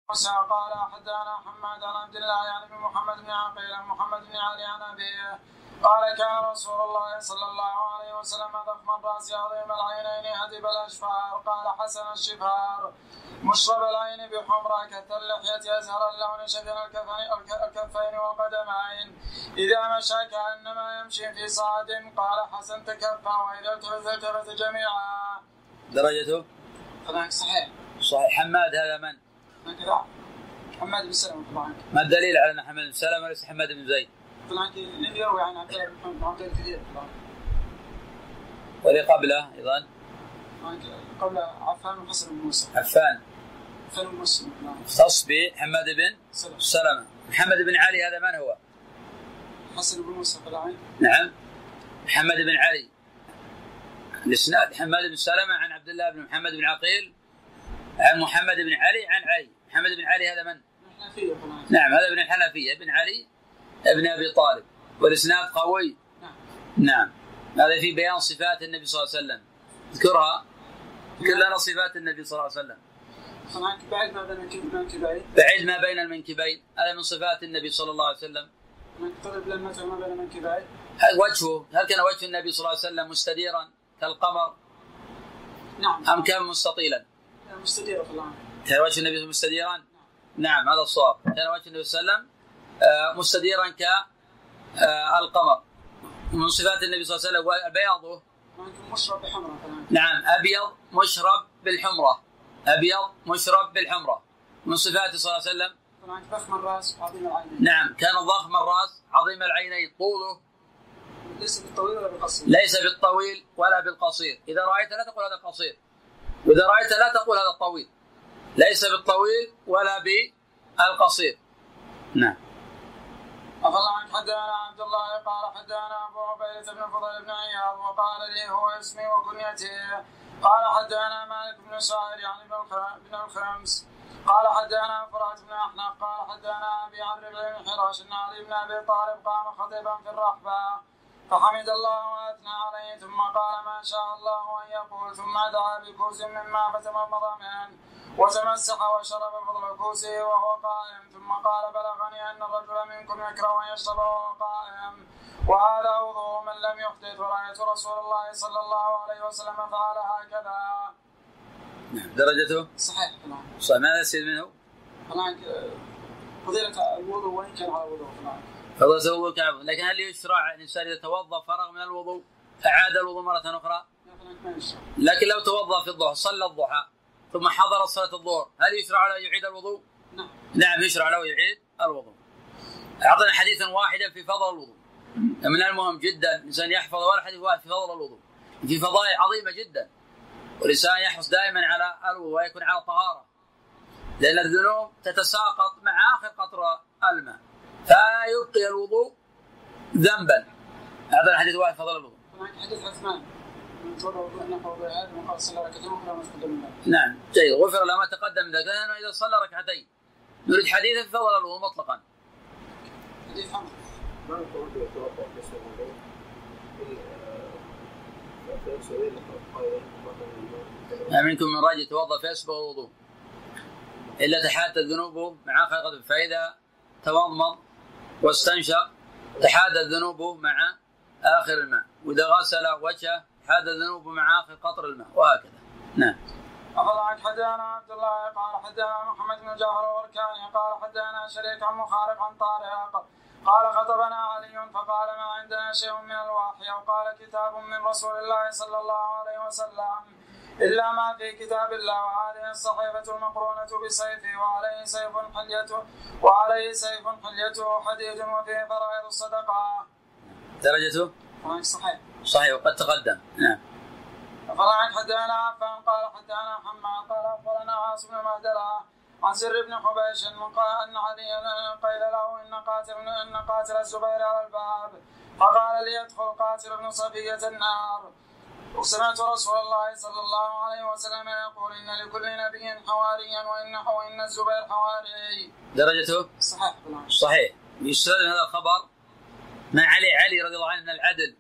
قال حدثنا حماد عن عبد الله يعني بن محمد بن عقيل عن محمد بن علي عن أبيه قال كان رسول الله صلى الله عليه وسلم ضخم الرأس عظيم العينين هدب الأشفار قال حسن الشفار مشرب العين بحمرة كث اللحية أزهر اللون شفن الكفين والقدمين إذا مشى كأنما يمشي في صعد قال حسن تكفى وإذا التفت جميعا. درجته صحيح. حماد هذا من؟ حماد بن سلمة طبعا. ما الدليل على أن حماد بن سلمة وليس حماد بن زيد؟ طبعا اللي يروي عن عبد الله بن محمد كثير طبعا. واللي قبله أيضا؟ قبل عفان وحسن بن موسى. عفان بن موسى. تصبي حماد بن سلمة. محمد بن علي هذا من هو؟ حسن بن موسى طبعا. نعم. محمد بن علي. الإسناد حماد بن سلمة عن عبد الله بن محمد بن عقيل عن محمد بن علي عن علي. محمد بن علي هذا من؟ الحنفية. نعم هذا ابن الحنفية بن علي ابن أبي طالب والإسناد قوي. نعم هذا في بيان صفات النبي صلى الله عليه وسلم. اذكرها كلنا صفات النبي صلى الله عليه وسلم. بعيد ما بين المنكبين. بعيد ما بين المنكبين هذا من صفات النبي صلى الله عليه وسلم. طلب للمتع ما بين المنكبين. وجهه هل كان وجه النبي صلى الله عليه وسلم مستديرا كالقمر؟ نعم. أم كان مستطيلا؟ مستديرا طبعا. كان وجه النبي مستديرا؟ نعم هذا الصواب. كان وجه النبي صلى الله عليه وسلم مستديرا كالقمر. من صفات النبي صلى الله عليه وسلم بياضه مشرب بحمرة. نعم أبيض مشرب بالحمرة. أبيض مشرب بالحمرة. من صفاته صلى الله عليه وسلم ضخم الرأس عظيم العينين. نعم كان ضخم الرأس عظيم العينين. طوله ليس بالطويل ولا بالقصير. ليس بالطويل ولا بالقصير. إذا رأيت لا تقول هذا القصير وإذا رأيت لا تقول هذا الطويل. ليس بالطويل ولا بالقصير. نعم. أخذ عن حدثنا عبد الله قال حدثنا أبو عبيدة بن فضيل بن عياض وقال لي هو اسمي وكنيتي. قال حدثنا مالك بن سعيد يعني بن الخمس قال حدثنا فرات بن أحنف قال حدثنا أبي عن ربيع بن حراش أن علي بن أبي طالب قام خطيبا في الرحبة فحمد الله وأثنى عليه ثم قال ما شاء الله أن يقول ثم دعا بكوز من ماء فتمضمض منه وتمسح وشرب فضل كوزه وهو قائم ثم قال بلغني أن الرجل منكم يكره أن يشرب وهو قائم وهذا وضوء من لم يحدث ورأيت رسول الله صلى الله عليه وسلم فعل هكذا. درجته صحيح. صحيح. ماذا يصير منه؟ فضيلة الوضوء وإن كان على وضوء فضيلة الوضوء كعبه. لكن هل يشرع الإنسان إذا توضأ فرغ من الوضوء أعاد الوضوء مرة أخرى؟ لكن لو توضأ في الضحى صلى الضحى ثم حضر صلاة الظهر هل يشرع له يعيد الوضوء؟ نعم يشرع له يعيد الوضوء. أعطنا حديثا واحدا في فضل الوضوء. من المهم جدا الإنسان يحفظ ولا حديث واحد في فضل الوضوء. في فضائل عظيمة جدا والإنسان يحرص دائما على الوضوء ويكون على طهارة لأن الذنوب تتساقط مع آخر قطرة الماء فيبقي الوضوء ذنبا. هذا حديث واحد فضل الوضوء. حديث عثمان نعم جيد غفر له ما تقدم من ذلك لأنه إذا صلى ركعتين نريد حديثا في فضل الوضوء مطلقا. حديث عمر ما منكم من رجل يتوضأ فيسبغ الوضوء إلا تحادت ذنوبه مع آخر قطر فإذا تمضمض واستنشق تحادت ذنوبه مع آخر الماء وإذا غسل وجهه حادت ذنوبه مع آخر قطر الماء وهكذا. نعم. أخذ عن حدثنا عبد الله قال حدثنا محمد بن جعفر الوركاني قال حدثنا شريك عن مخارق عن طارق قال خطبنا علي فقال ما عندنا شيء من الوحي أو قال كتاب من رسول الله صلى الله عليه وسلم إلا ما في كتاب الله وهذه الصحيفة المقرونة بسيفه وعليه سيف حليته حديد وفيه فرائض الصدقة. درجته صحيح وقد تقدم. نعم. فرعن حدثنا عفان قال حدثنا حماد قال أخبرنا عاصم بن مهدلة عن سر بن حبيش أن علي قيل له إن قاتل الزبير على الباب فقال ليدخل قاتل ابن صفية النار. وسمعت رسول الله صلى الله عليه وسلم يقول إن لكل نبي حواريا وإن الزبير حواري. درجته صحيح. يستند هذا الخبر ما علي رضي الله عنه من العدل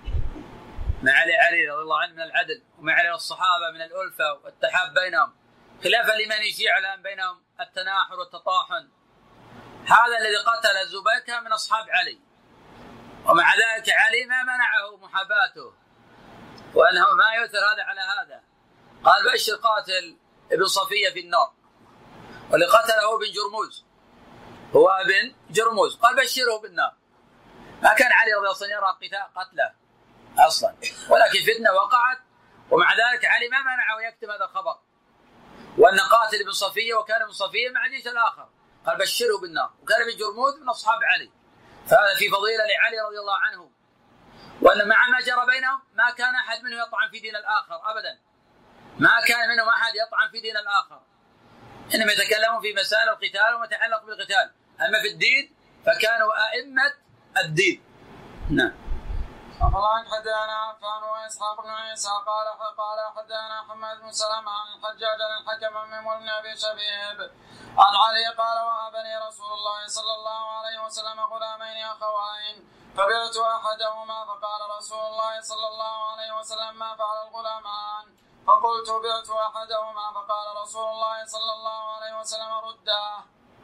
ما علي رضي الله عنه من العدل وما علي الصحابة من الألفة والتحاب بينهم خلافا لمن يشيع الآن بينهم التناحر والتطاحن. هذا الذي قتل الزبير كان من أصحاب علي، ومع ذلك علي ما منعه محاباته وأنه ما يؤثر هذا على هذا. قال بشر قاتل ابن صفية في النار، واللي قتله ابن جرموز هو ابن جرموز، قال بشره بالنار. ما كان علي رضي الله عنه يرى قتله أصلا، ولكن فتنة وقعت، ومع ذلك علي ما منعه يكتب هذا الخبر، وأن قاتل ابن صفية وكان ابن صفية مع الجيش الآخر، قال بشره بالنار، وكان ابن جرموز من أصحاب علي. فهذا في فضيلة لعلي رضي الله عنه، وأن مع ما جرى بينهم ما كان أحد منهم يطعن في دين الآخر أبدا، ما كان منهم أحد يطعن في دين الآخر، إنما يتكلمون في مسائل القتال وما يتعلق بالقتال، أما في الدين فكانوا أئمة الدين. نعم. أخبرنا حدثنا عفان وإسحاق بن عيسى قال حدثنا حماد بن سلمة عن الحجاج عن الحكم بن أبي شبيب عن علي قال وهبني رسول الله صلى الله عليه وسلم غلامين أخوين فبعت أحدهما فقال رسول الله صلى الله عليه وسلم ما فعل الغلامان؟ فقلت بعت أحدهما فقال رسول الله صلى الله عليه وسلم رده.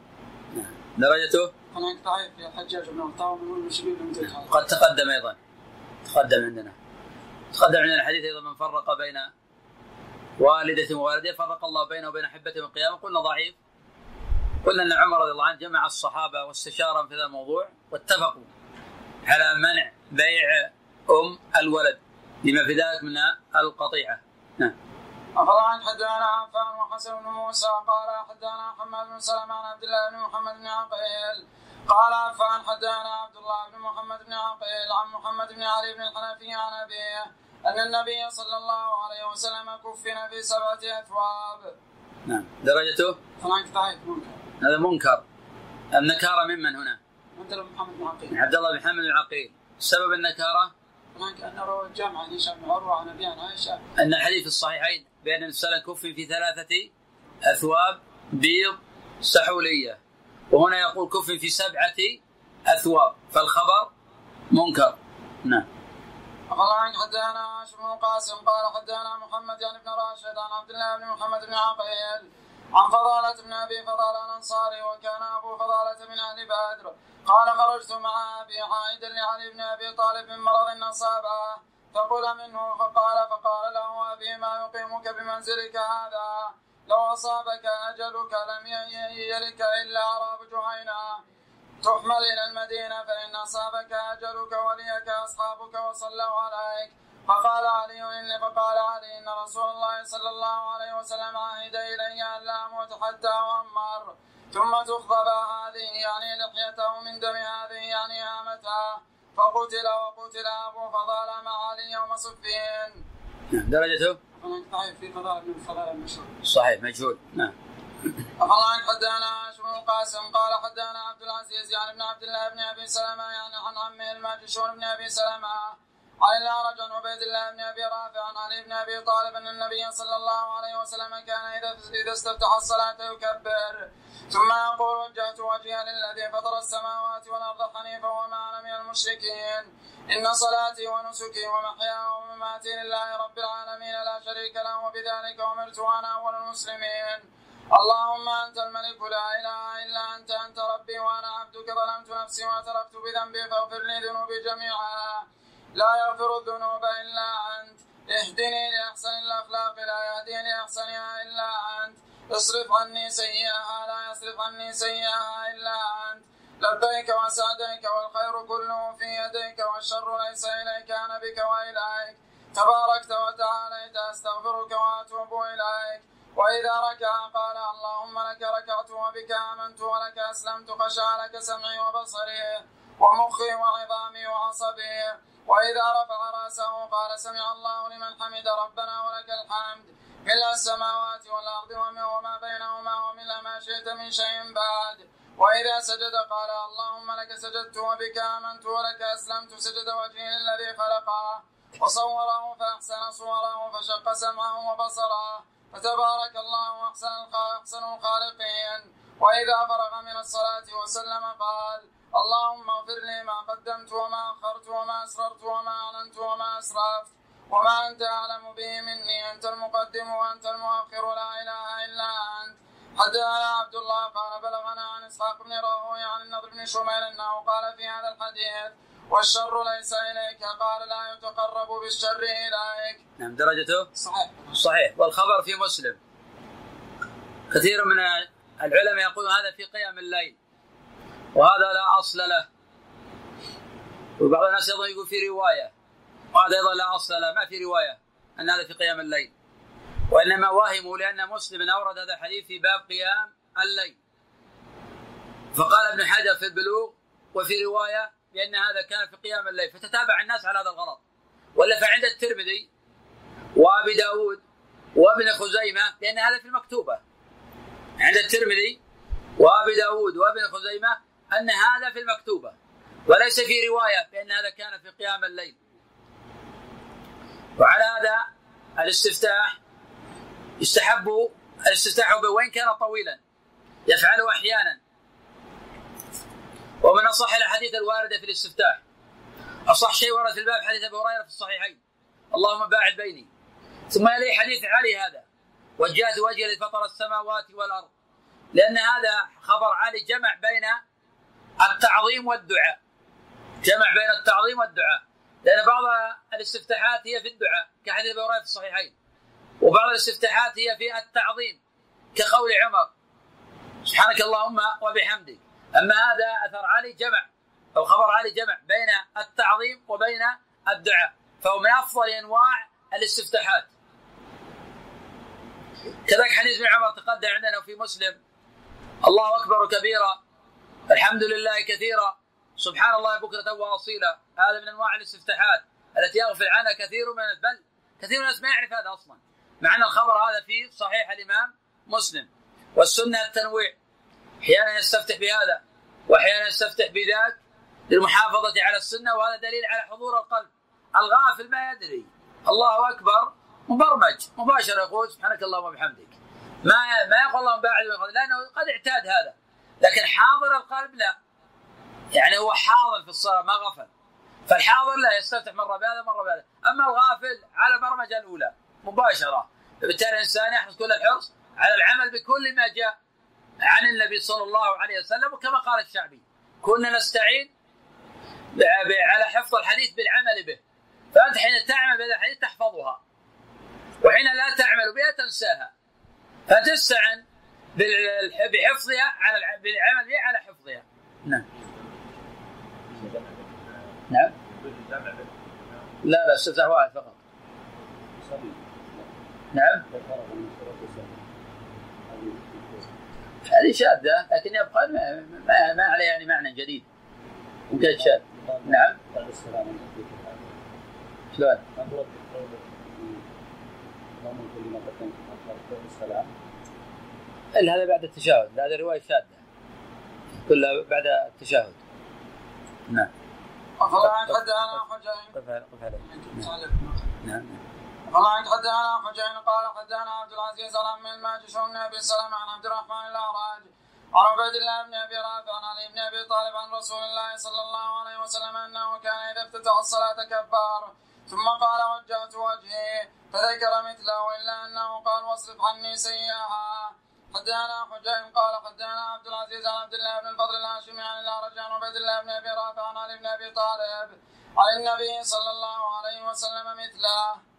درجته؟ أنا ضعيف في الحجاج بن أبي شبيب. قد تقدم أيضا، تقدم عندنا الحديث أيضا من فرق بين والدة ووالده فرق الله بينه وبين أحبته من القيامة. قلنا ضعيف، قلنا أن عمر رضي الله عنه جمع الصحابة واستشارهم في هذا الموضوع واتفقوا على منع بيع الولد لما في ذلك من القطيعة. أخبرنا حدثنا عفان وحسن بن موسى قال حدثنا حماد بن سلمة عن عبد الله بن محمد بن عقيل قال عفان حدثنا عبد الله بن محمد بن عقيل عن محمد بن علي بن الحنفي عن أبيه أن النبي صلى الله عليه وسلم كفن في 7 أثواب. نعم. درجته؟ هذا منكر. النكارة ممن هنا؟ عبد الله بن محمد بن عقيل. عبد الله بن محمد بن عقيل. سبب النكارة؟ أن روى الجامع عن هشام بن عروة عن أبي عن عائشة أن الحديث الصحيحين بأن النبي صلى الله عليه وسلم كفن في 3 أثواب بيض سحولية، وهنا يقول كفن في 7 أثواب، فالخبر منكر. نعم. أخبرنا حدثنا عاشر بن القاسم قال حدثنا محمد بن راشد عن عبد الله بن محمد بن عقيل عن فضالة بن أبي فضالة الأنصاري وكان أبو فضالة من أهل بدر قال خرجت مع أبي عائدا لعلي بن أبي طالب من مرض أصابه فقل منه فقال له أبي ما يقيمك بمنزلك هذا؟ لو أصابك أجلك لم يلك إلا أعراب جهينة تحمل إلى المدينة فإن أصابك أجلك وليك أصحابك وصلوا عليك. فقال علي إن رسول الله صلى الله عليه وسلم عهد إلي أن لا أموت حتى أؤمر ثم تخضب هذه يعني لحيته من دم هذه يعني هامتها فقتل وقتل أبو فضالة مع علي يوم صفين. درجته؟ صحيح في فضالة المشهور. صحيح مجهول. نعم. أخبرنا حدثنا عاشر بن القاسم قال حدثنا عبد العزيز يعني ابن عبد الله بن أبي سلمة يعني عن عمه الماجشون بن أبي سلمة عن الأعرج عن عبيد الله بن أبي رافع عن علي بن أبي طالب أن النبي صلى الله عليه وسلم كان إذا استفتح الصلاة يكبر ثم يقول وجهت وجهي للذي فطر السماوات والأرض حنيفا وما أنا من المشركين إن صلاتي ونسكي ومحياي ومماتي لله رب العالمين لا شريك له وبذلك أمرت وأنا أول المسلمين. اللهم أنت الملك لا إله إلا أنت ربي وأنا عبدك ظلمت نفسي واعترفت بذنبي فاغفر لي ذنوبي جميعا لا يغفر الذنوب إلا أنت اهدني لأحسن الأخلاق لا يهدي لأحسنها إلا أنت اصرف عني سيئها لا يصرف عني سيئها إلا أنت لبيك وسعديك والخير كله في يديك والشر ليس إليك أنا بك وإليك تباركت وتعاليت أستغفرك وأتوب إليك. وإذا ركع قال اللهم لك ركعت وبك آمنت ولك أسلمت خشع لك سمعي وبصري ومخي وعظامي وعصبي. وإذا رفع رأسه قال سمع الله لمن حمد ربنا ولك الحمد ملء السماوات والأرض وما بينهما وملء ما شئت من شيء بعد. وإذا سجد قال اللهم لك سجدت وبك آمنت ولك أسلمت سجد وجهي للذي خلقه وصوره فأحسن صوره فشق سمعه وبصره فتبارك الله أحسن الخالقين. وإذا فرغ من الصلاة وسلم قال اللهم اغفر لي ما قدمت وما أخرت وما أسررت وما أعلنت وما أسرفت وما أنت أعلم به مني، أنت المقدم وأنت المؤخر، لا إله إلا أنت. حدثنا عبد الله قال بلغنا عن إسحاق بن راهويه عن النضر بن شميل أنه قال في هذا الحديث: والشر ليس إليك، قال: لا يتقرب بالشر إليك. نعم، درجته صحيح. والخبر في مسلم. كثير من العلماء يقولون هذا في قيام الليل، وهذا لا أصل له. وبعض الناس أيضا يقول في رواية، وهذا أيضا لا أصل له، ما في رواية أن هذا في قيام الليل، وإنما واهموا لأن مسلم أورد هذا الحديث في باب قيام الليل. فقال ابن حجر في البلوغ وفي رواية بأن هذا كان في قيام الليل، فتتابع الناس على هذا الغلط. ولا فعند الترمذي وأبي داود وابن خزيمة، لأن هذا في المكتوبة عند الترمذي وأبي داود وابن خزيمة أن هذا في المكتوبة، وليس في رواية بأن هذا كان في قيام الليل. وعلى هذا الاستفتاح يستحب الاستفتاح به وإن كان طويلا، يفعله أحيانا. ومن أصح الأحاديث الواردة في الاستفتاح، أصح شيء ورد في الباب حديث أبي هريرة في الصحيحين: اللهم باعد بيني. ثم يلي حديث علي هذا: وجهت وجهي لفطر السماوات والأرض، لأن هذا خبر علي جمع بين التعظيم والدعاء، جمع بين التعظيم والدعاء، لأن بعض الاستفتاحات هي في الدعاء كحديث أبي هريرة في الصحيحين، وبعض الاستفتاحات هي في التعظيم كقول عمر: سبحانك اللهم وبحمدك. أما هذا أثر علي جمع أو خبر علي جمع بين التعظيم وبين الدعاء، فهو من أفضل أنواع الاستفتاحات. كذلك حديث ابن عمر تقدم عندنا في مسلم: الله أكبر كبيرا، الحمد لله كثيرا، سبحان الله بكرة وأصيلا. هذا من أنواع الاستفتاحات التي يغفل عنها كثير من بل كثير من الناس ما يعرف هذا أصلا، مع أن الخبر هذا في صحيح الإمام مسلم. والسنة التنويع، أحيانا يستفتح بهذا وأحيانا يستفتح بذاك للمحافظة على السنة، وهذا دليل على حضور القلب. الغافل ما يدري، الله أكبر مبرمج مباشرة يقول سبحانك اللهم وبحمدك، ما يقول اللهم باعد لأنه قد اعتاد هذا. لكن حاضر القلب لا، يعني هو حاضر في الصلاة ما غفل، فالحاضر لا يستفتح مرة بهذا مرة بهذا. أما الغافل على برمجة الأولى مباشرة، فبالتالي الإنسان يحرص كل الحرص على العمل بكل ما جاء عن النبي صلى الله عليه وسلم. وكما قال الشعبي: كنا نستعين على حفظ الحديث بالعمل به. فأنت حين تعمل بهذا الحديث تحفظها، وحين لا تعمل بها تنساها، فتستعن بحفظها على بالعمل بها على حفظها. نعم. نعم. لا استفتاح واحد فقط. نعم. هذه شاذة، لكن يبقى ما عليه يعني معنى جديد، ممكن شاذ. نعم. شلون؟ هذا بعد التشهد، هذا رواية شاذة كلها بعد التشهد. نعم. والله حدثنا حجين. نعم. والله حدثنا حجين قال حدثنا عبد العزيز عن الماجشون بن ابي سلمة عن عبد الرحمن الاعرج عن عبيد الله بن ابي رافع عن علي بن ابي طالب عن رسول الله صلى الله عليه وسلم انه كان اذا افتتح الصلاة كبر ثم قال: وجهت وجهي، فذكر مثله الا انه قال: واصرف عني سيئها. حدثنا حجين قال حدثنا عبد العزيز عن عبد الله بن الفضل الهاشمي عن الاعرج عن عبيد الله بن ابي رافع عن علي بن ابي طالب عن النبي صلى الله عليه وسلم مثله.